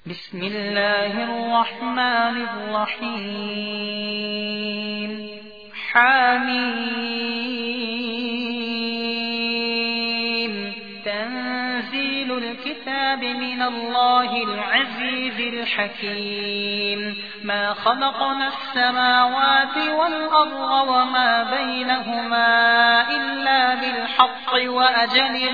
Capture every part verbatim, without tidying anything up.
بسم الله الرحمن الرحيم حميم تنزيل الكتاب من الله العزيز الحكيم ما خلقنا السماوات والأرض وما بينهما إلا بالحق وأجل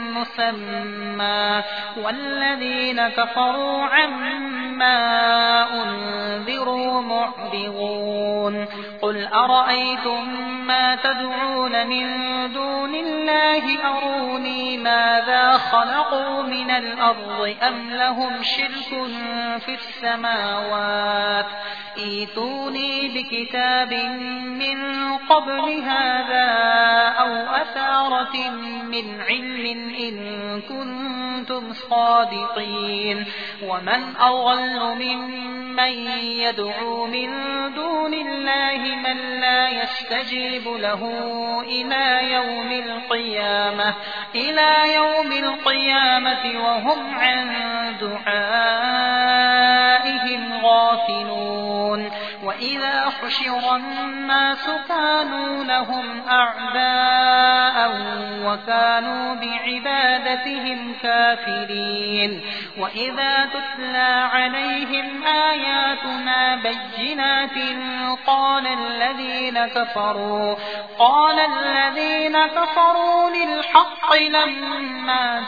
مسمى والذين كفروا عما أنذروا معرضون قل أرأيتم ما تدعون من دون الله أروني ماذا خلقوا من الأرض أم لهم شرك في السماوات ائتوني بكتاب من قبل هذا أو أثارة من علم إن كنتم صادقين ومن أضل ممن يدعو من دون الله من لا يستجيب له إلى يوم القيامة إلى يوم القيامة وهم عن دعائهم غافلون وإذا حشر الناس كانوا لهم أعداء وكانوا بعبادتهم كافرين وإذا تتلى عليهم آياتنا بينات قال الذين كفروا قال الذين كفروا للحق لما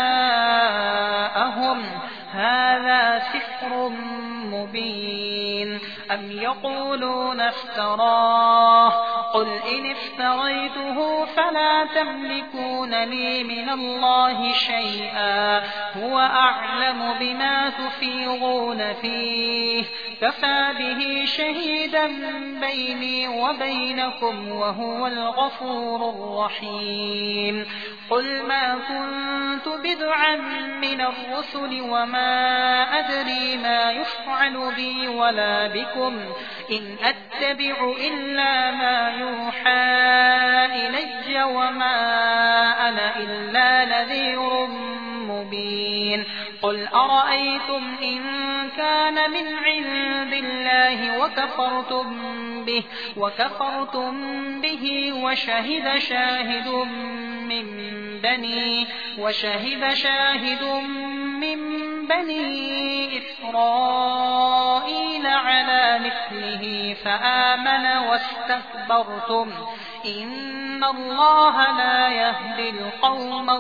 جاءهم هذا سحر مبين أم يقولون افتراه قل إن افتريته فلا تملكون لي من الله شيئا هو أعلم بما تفيضون فيه كفى به شهيدا بيني وبينكم وهو الغفور الرحيم قل ما كنت بدعا من الرسل وما أدري ما يفعل بي ولا بكم إن أتبع إلا ما يوحى إلي وما أنا إلا نذير مبين قل أرأيتم إن كان من عند الله وكفرتم به وكفرتم به وشهد شاهد من بني وشهد شاهد من بني إسرائيل على مثله فآمن واستكبرتم إن الله لا يهدي القوم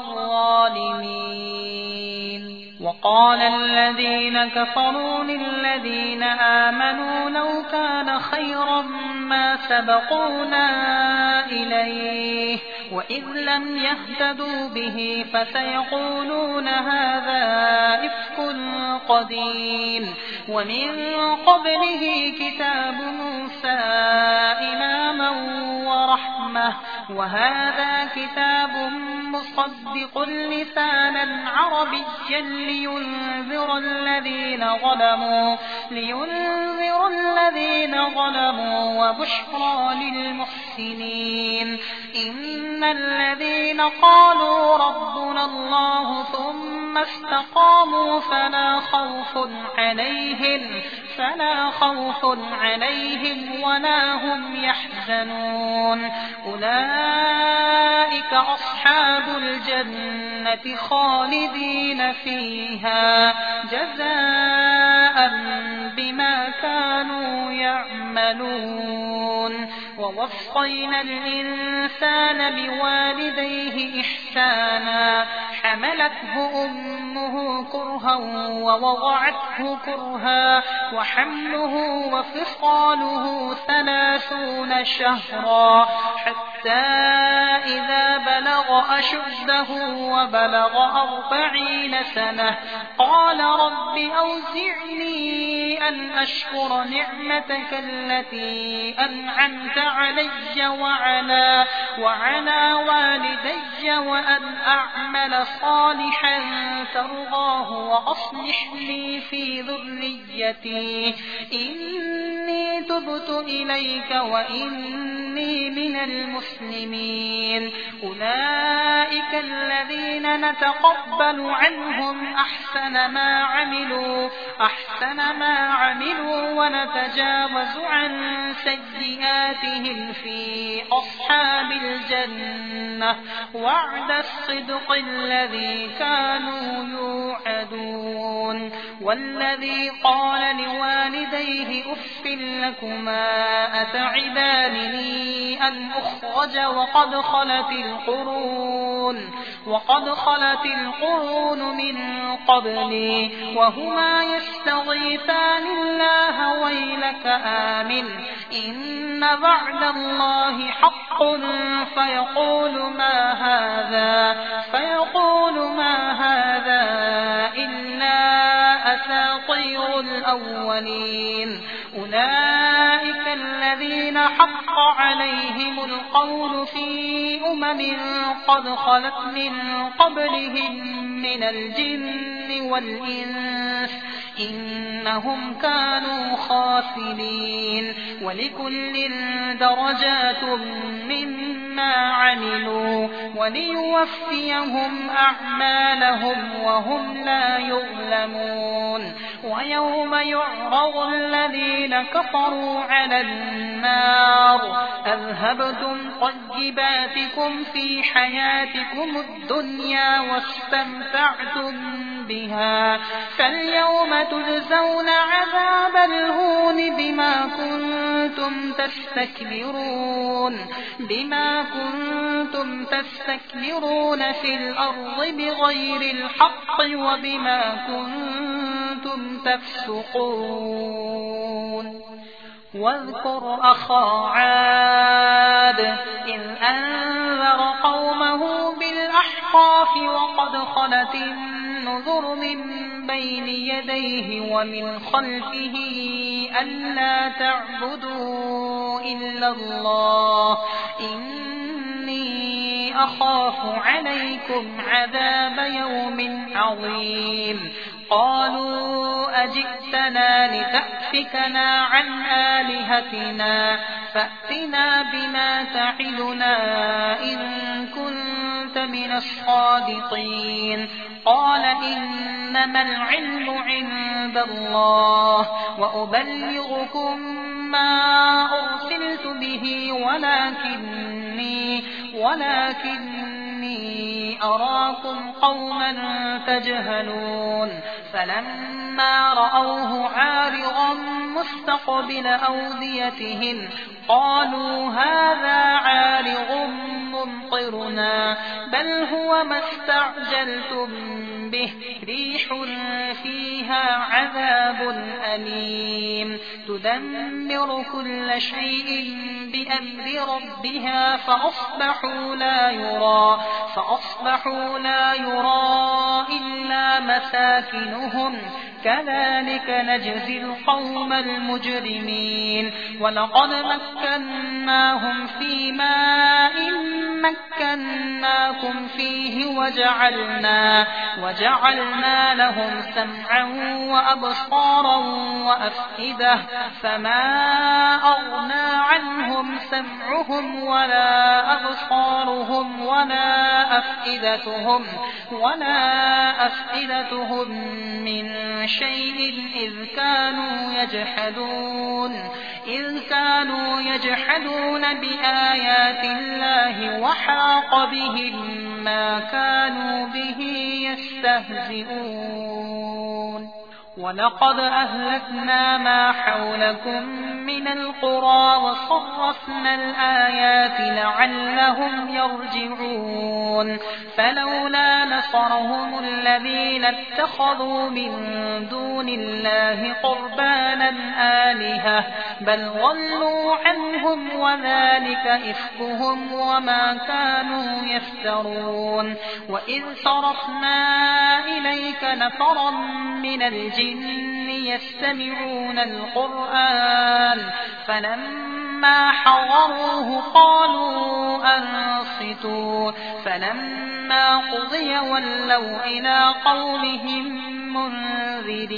الظالمين وقال الذين كفروا للذين آمنوا لو كان خيرا ما سبقونا إليه وإذ لم يهتدوا به فسيقولون هذا إفك قديم ومن قبله كتاب موسى إماما ورحمة وهذا كتاب مصدق لسانا عربيا لينذر الذين ظلموا لينذر الذين ظلموا وبشرى للمحسنين إن الذين قالوا ربنا الله ثم استقاموا فلا خوف عليهم فلا خوف عليهم ولا هم يحزنون أولئك أصحاب الجنة خالدين فيها جزاء بما كانوا يعملون ووصينا الإنسان بوالديه إحسانا حملته أمه كرها ووضعته كرها وحمله وفصاله ثلاثون شهرا حتى إذا بلغ أشده وبلغ أربعين سنة قال رب أوزعني أن أشكر نعمتك التي أنعمت علي وعلى, وعلى والدي وأن أعمل صالحا ترضاه وأصلح لي في ذريتي إني تبت إليك وإني إني من المسلمين أولئك الذين نتقبل عنهم أحسن ما عملوا أحسن ما عملوا ونتجاوز عن سيئاتهم في أصحاب الجنة وعد الصدق الذي كانوا يوعدون والذي قال لوالديه أف لكما أتعدانني أن أخرج وقد خلت القرون وقد خلت القرون من قبلي وهما يستغيثان الله ويلك آمن إن بعد الله حق فيقول ما هذا فيقول ما هذا إلا أساطير الأولين أولئك الذين حق عليهم القول في أمم قد خلت من قبلهم من الجن والإنس إنهم كانوا خاسرين ولكل درجات مما عملوا وليوفيهم أعمالهم وهم لا يظلمون ويوم يعرض الذين كفروا على النار أذهبتم طيباتكم في حياتكم الدنيا واستمتعتم بها فاليوم تجزون عذاب الهون بما كنتم تستكبرون بما كنتم تستكبرون في الأرض بغير الحق وبما كنتم تفسقون واذكر أخا عاد إذ أنذر قومه بالأحقاف وقد خلت النذر من بين يديه ومن خلفه ألا تعبدوا إلا الله إني أخاف عليكم عذاب يوم عظيم قالوا أجئتنا لتأفكنا عن آلهتنا فأتنا بما تعدنا إن كنت من الصادقين قال إنما العلم عند الله وأبلغكم ما أرسلت به ولكني ولكني أراكم قوما تجهلون فلما رأوه عارضا مستقبل أوديتهم قالوا هذا عارض ممطرنا بل هو ما استعجلتم به ريح فيها عذاب أليم تدمر كل شيء بأمر ربها فأصبحوا لا يرى فأصبحوا لا يرى إلا مساكنهم كذلك نجزي القوم المجرمين ولقد مكناهم في ماء مكناكم فيه وجعلنا وجعلنا لهم سمعا وأبصارا وأفئدة فما أغنى عنهم سمعهم ولا أبصارهم ولا أفئدتهم ولا أفئدتهم من شيء إذ كانوا يجحدون إذ كانوا يجحدون بآيات الله وحاق بهم ما كانوا به يستهزئون ولقد أهلكنا ما حولكم من القرى وصرفنا الآيات لعلهم يرجعون فلولا نصرهم الذين اتخذوا من دون الله قربانا آلهة بل ضلوا عنهم وذلك إفكهم وما كانوا يفترون وإذ صرفنا إليك نفرا من الجن يستمعون القرآن فلما حضروه قالوا أنصتوا فلما قضي ولوا إلى قومهم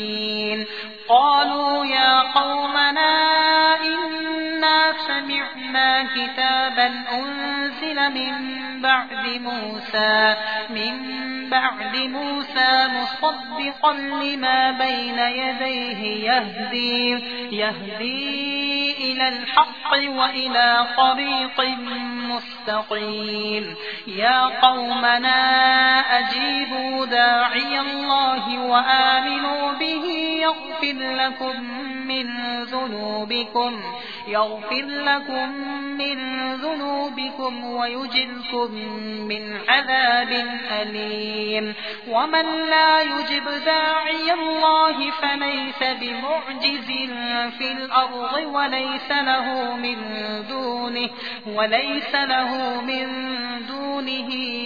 منذرين قالوا يا قومنا إنا سمعنا أنزلنا كتابا أنزل من بعد موسى من بعد موسى مصدقا لما بين يديه يهدي يهدي إلى الحق وإلى طريق مستقيم. يا قومنا أجيبوا داعي الله وآمنوا به يغفر لكم من ذنوبكم يغفر لكم من ذنوبكم ويجركم من عذاب أليم. ومن لا يجب داعي الله فليس بمعجز في الأرض وليس له من دونه وليس له من دونه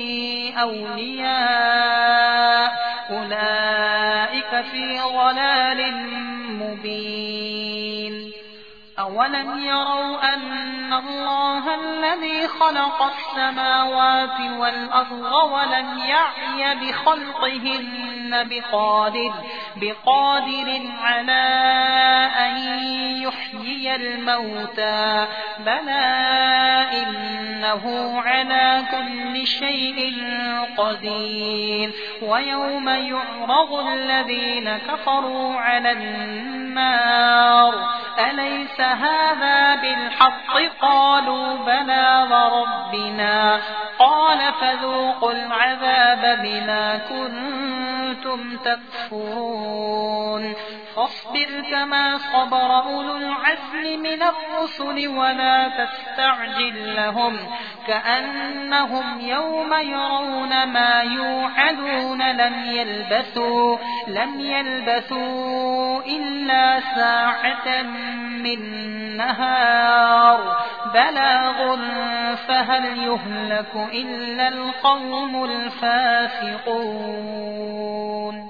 أولياء أولئك في ضلال مبين. أولم يروا أن الله الذي خلق السماوات والأرض ولم يعي بخلقهن بقادر, بقادر على أن يحيي الموتى بلى إنه على كل شيء قدير. ويوم يعرض الذين كفروا على النار أليس هذا بالحق قالوا بلى وربنا قال فذوقوا العذاب بما كنتم تكفرون. فاصبر كما صبر أولو العزم من الرسل ولا تستعجل لهم كأنهم يوم يرون ما يوعدون لم يلبثوا, لم يلبثوا إلا ساعة من نهار بلاغ فهل يهلك إلا القوم الفاسقون.